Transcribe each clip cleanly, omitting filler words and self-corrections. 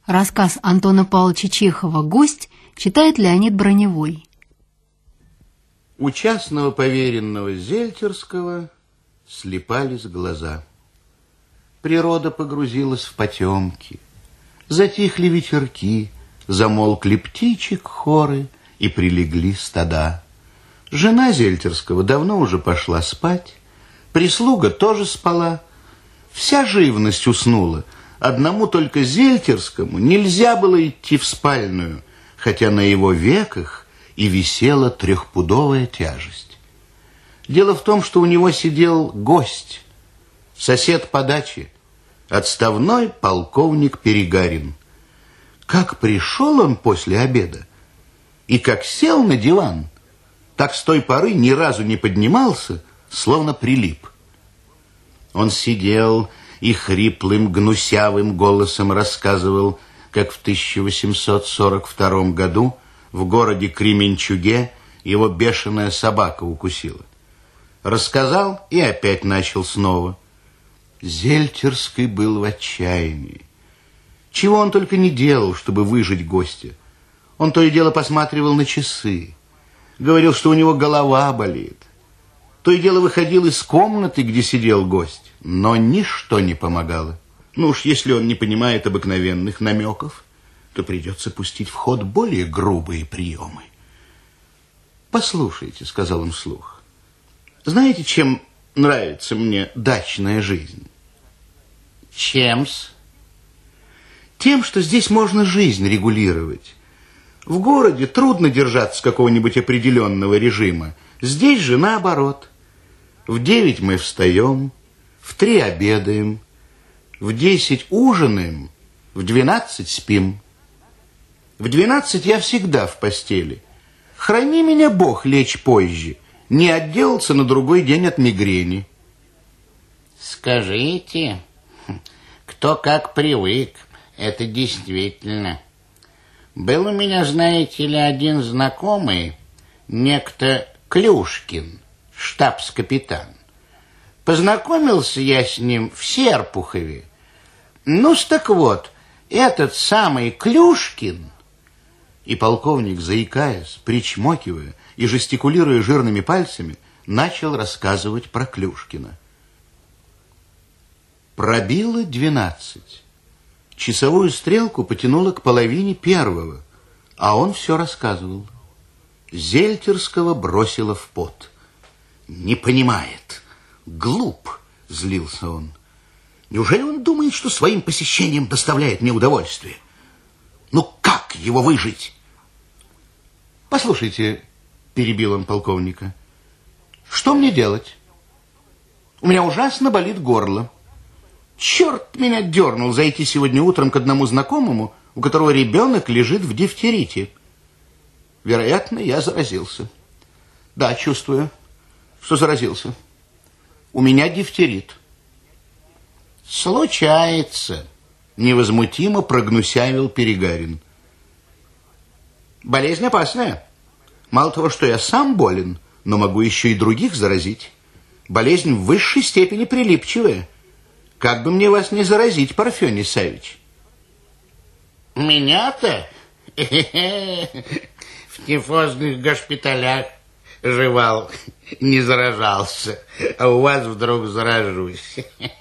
Рассказ Антона Павловича Чехова «Гость» читает Леонид Броневой. У частного поверенного Зельтерского слипались глаза. Природа погрузилась в потемки. Затихли ветерки, замолкли птичек хоры и прилегли стада. Жена Зельтерского давно уже пошла спать, прислуга тоже спала. Вся живность уснула. Одному только Зельтерскому нельзя было идти в спальную, хотя на его веках и висела 3-пудовая тяжесть. Дело в том, что у него сидел гость, сосед по даче, отставной полковник Перегарин. Как пришел он после обеда и как сел на диван, так с той поры ни разу не поднимался, словно прилип. Он сидел и хриплым, гнусявым голосом рассказывал, как в 1842 году в городе Кременчуге его бешеная собака укусила. Рассказал и опять начал снова. Зельтерский был в отчаянии. Чего он только не делал, чтобы выжить гостя. Он то и дело посматривал на часы, говорил, что у него голова болит. То и дело выходил из комнаты, где сидел гость, но ничто не помогало. Ну уж если он не понимает обыкновенных намеков, то придется пустить в ход более грубые приемы. «Послушайте», — сказал он вслух, — «знаете, чем нравится мне дачная жизнь?» «Чем-с?» «Тем, что здесь можно жизнь регулировать. В городе трудно держаться какого-нибудь определенного режима. Здесь же наоборот. В 9 мы встаем, в 3 обедаем, в 10 ужинаем, в 12 спим. В 12 я всегда в постели. Храни меня Бог лечь позже, не отделаться на другой день от мигрени». «Скажите, кто как привык, это действительно. Был у меня, знаете ли, один знакомый, некто Клюшкин, штабс-капитан. Познакомился я с ним в Серпухове. Ну-с, так вот, этот самый Клюшкин...» И полковник, заикаясь, причмокивая и жестикулируя жирными пальцами, начал рассказывать про Клюшкина. Пробило 12. Часовую стрелку потянуло к 1:30, а он все рассказывал. Зельтерского бросило в пот. «Не понимает, глуп», — злился он. «Неужели он думает, что своим посещением доставляет мне удовольствие? Ну как его выжить?» «Послушайте», — перебил он полковника, — «что мне делать? У меня ужасно болит горло. Черт меня дернул зайти сегодня утром к одному знакомому, у которого ребенок лежит в дифтерите. Вероятно, я заразился. Да, чувствую, что заразился. У меня дифтерит». «Случается», — невозмутимо прогнусявил Перегарин. «Болезнь опасная. Мало того, что я сам болен, но могу еще и других заразить. Болезнь в высшей степени прилипчивая. Как бы мне вас не заразить, Парфений Савич?» «Меня-то в тифозных госпиталях жевал, не заражался, а у вас вдруг заражусь.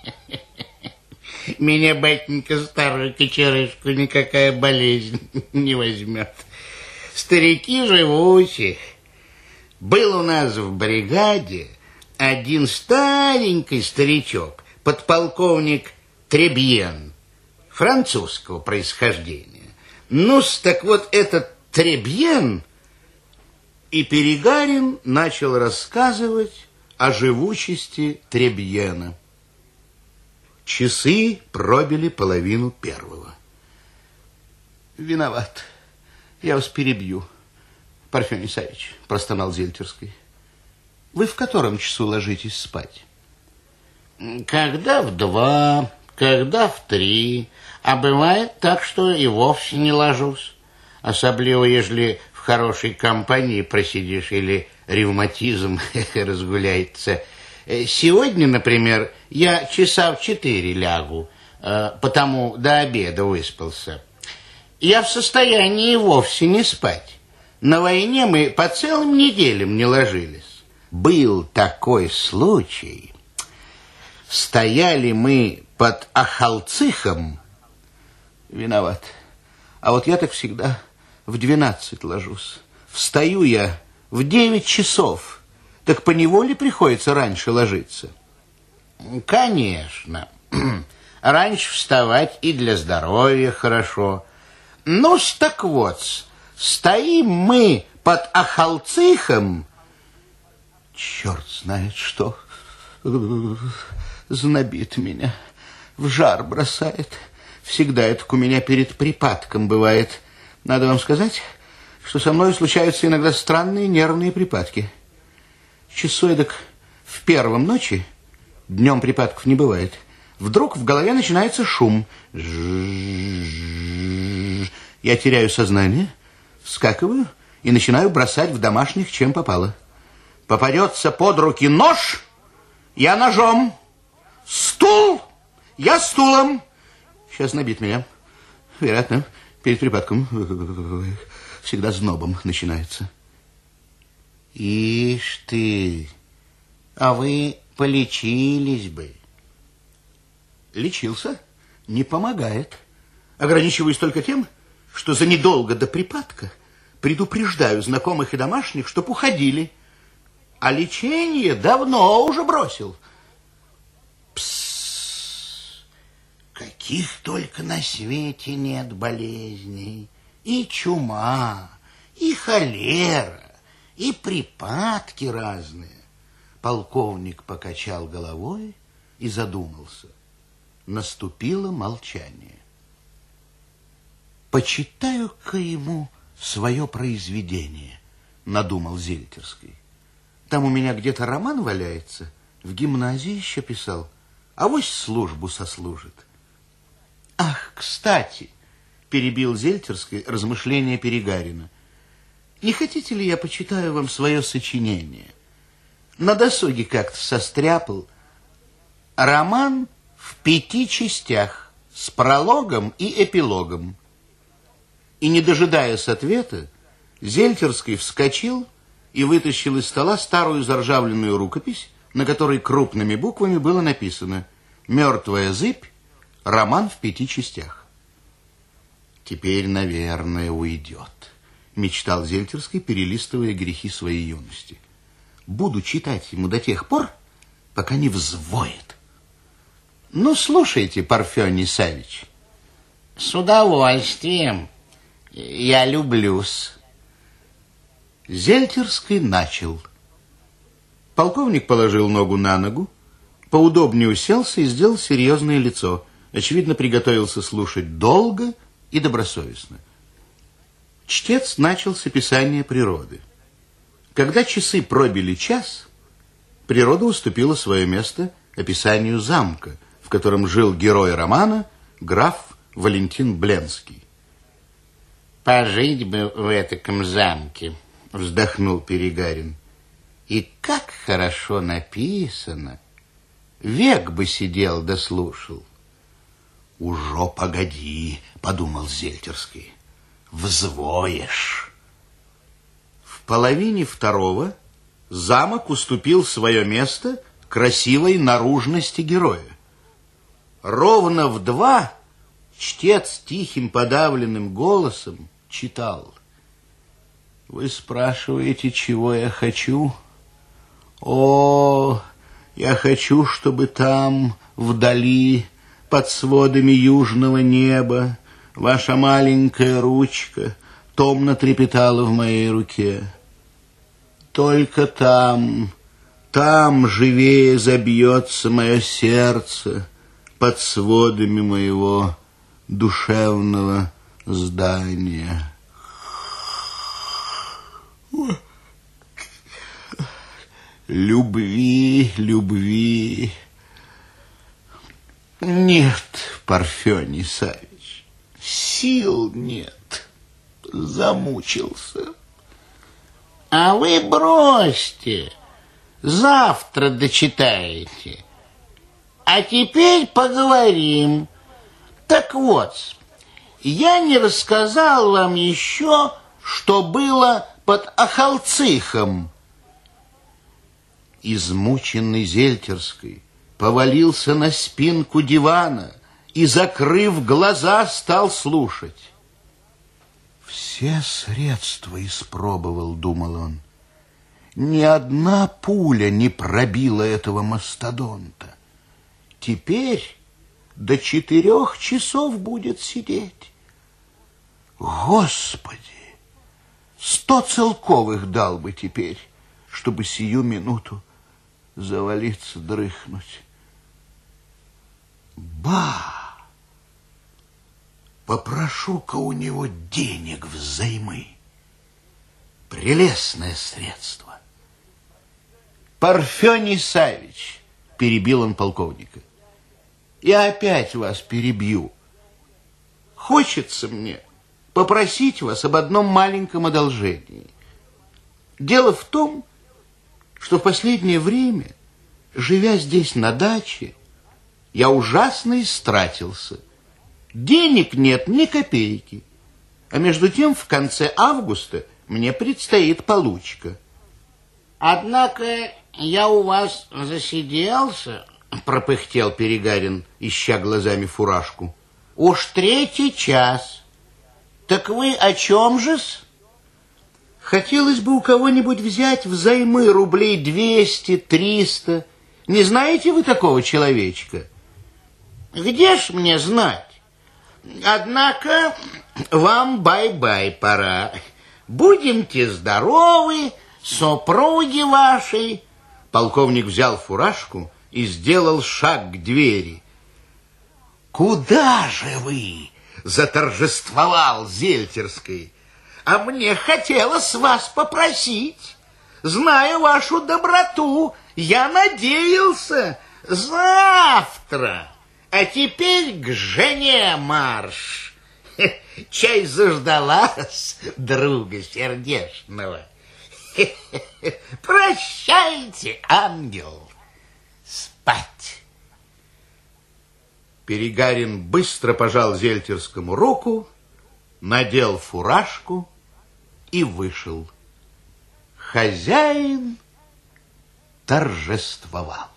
Меня, батенька, старую кочерышку никакая болезнь не возьмет. Старики живучи. Был у нас в бригаде один старенький старичок, подполковник Требьен, французского происхождения. Ну-с, так вот этот Требьен...» И Перегарин начал рассказывать о живучести Требьена. Часы пробили 1:30. «Виноват, я вас перебью, Парфений Савич», — простонал Зельтерский. «Вы в котором часу ложитесь спать?» «Когда в 2, когда в 3, а бывает так, что и вовсе не ложусь, особливо, ежели в хорошей компании просидишь или ревматизм разгуляется. Сегодня, например, я часа в 4 лягу, потому до обеда выспался. Я в состоянии вовсе не спать. На войне мы по целым неделям не ложились. Был такой случай. Стояли мы под Ахалцихом. Виноват. А вот я так всегда в 12 ложусь. Встаю я в 9 часов. Так поневоле приходится раньше ложиться. Конечно. Раньше вставать и для здоровья хорошо. Ну-с, так вот, стоим мы под Ахалцихом. Черт знает что. Знобит меня, в жар бросает. Всегда это у меня перед припадком бывает. Надо вам сказать, что со мной случаются иногда странные нервные припадки. Часу эдак в первом ночи, днем припадков не бывает, вдруг в голове начинается шум. Я теряю сознание, вскакиваю и начинаю бросать в домашних, чем попало. Попадется под руки нож, я ножом. Стул, я стулом. Сейчас набит меня. Вероятно, перед припадком всегда знобом начинается. Ишь ты, а вы полечились бы. Лечился, не помогает. Ограничиваюсь только тем, что за недолго до припадка предупреждаю знакомых и домашних, чтоб уходили. А лечение давно уже бросил. Псс, каких только на свете нет болезней. И чума, и холера, и припадки разные. Полковник покачал головой и задумался. Наступило молчание. Почитаю-ка ему свое произведение, надумал Зельтерский. Там у меня где-то роман валяется, в гимназии еще писал, авось службу сослужит. Ах, кстати, перебил Зельтерский размышления Перегарина. Не хотите ли я почитаю вам свое сочинение? На досуге как-то состряпал. Роман в 5 частях с прологом и эпилогом. И, не дожидаясь ответа, Зельтерский вскочил и вытащил из стола старую заржавленную рукопись, на которой крупными буквами было написано «Мертвая зыбь. Роман в 5 частях». «Теперь, наверное, уйдет», — мечтал Зельтерский, перелистывая грехи своей юности. «Буду читать ему до тех пор, пока не взвоет». «Ну, слушайте, Парфений Савич». «С удовольствием. Я люблюсь». Зельтерский начал. Полковник положил ногу на ногу, поудобнее уселся и сделал серьезное лицо. Очевидно, приготовился слушать долго и добросовестно. Чтец начал с описания природы. Когда часы пробили час, природа уступила свое место описанию замка, в котором жил герой романа граф Валентин Бленский. «Пожить бы в этаком замке», — вздохнул Перегарин. «И как хорошо написано! Век бы сидел да слушал». «Ужо погоди», — подумал Зельтерский, — «взвоешь». В половине второго замок уступил свое место красивой наружности героя. Ровно в 2 чтец тихим подавленным голосом читал. «Вы спрашиваете, чего я хочу? О, я хочу, чтобы там, вдали, под сводами южного неба, ваша маленькая ручка томно трепетала в моей руке. Только там живее забьется мое сердце под сводами моего душевного здания». Любви, любви. Нет, Парфений Савич, сил нет. Замучился. А вы бросьте, завтра дочитаете. А теперь поговорим. Так вот, я не рассказал вам еще, что было под Ахалцихом. Измученный Зельтерской повалился на спинку дивана и, закрыв глаза, стал слушать. Все средства испробовал, думал он. Ни одна пуля не пробила этого мастодонта. Теперь до 4 часов будет сидеть. Господи, 100 целковых дал бы теперь, чтобы сию минуту завалиться, дрыхнуть. Ба! Попрошу-ка у него денег взаймы. Прелестное средство. Парфений Савич, перебил он полковника, я опять вас перебью. Хочется мне попросить вас об одном маленьком одолжении. Дело в том, что в последнее время, живя здесь на даче, я ужасно истратился. Денег нет ни копейки. А между тем в конце августа мне предстоит получка. Однако я у вас засиделся, пропыхтел Перегарин, ища глазами фуражку. Уж 3 час. Так вы о чем же-с? Хотелось бы у кого-нибудь взять взаймы рублей 200-300. Не знаете вы такого человечка? Где ж мне знать? Однако вам бай-бай пора. Будемте здоровы, супруги вашей. Полковник взял фуражку и сделал шаг к двери. Куда же вы? Заторжествовал Зельтерский. А мне хотелось вас попросить. Зная вашу доброту, я надеялся завтра. А теперь к жене марш. Чай заждалась друга сердечного. Прощайте, ангел. Спать. Перегарин быстро пожал Зельтерскому руку, надел фуражку и вышел. Хозяин торжествовал.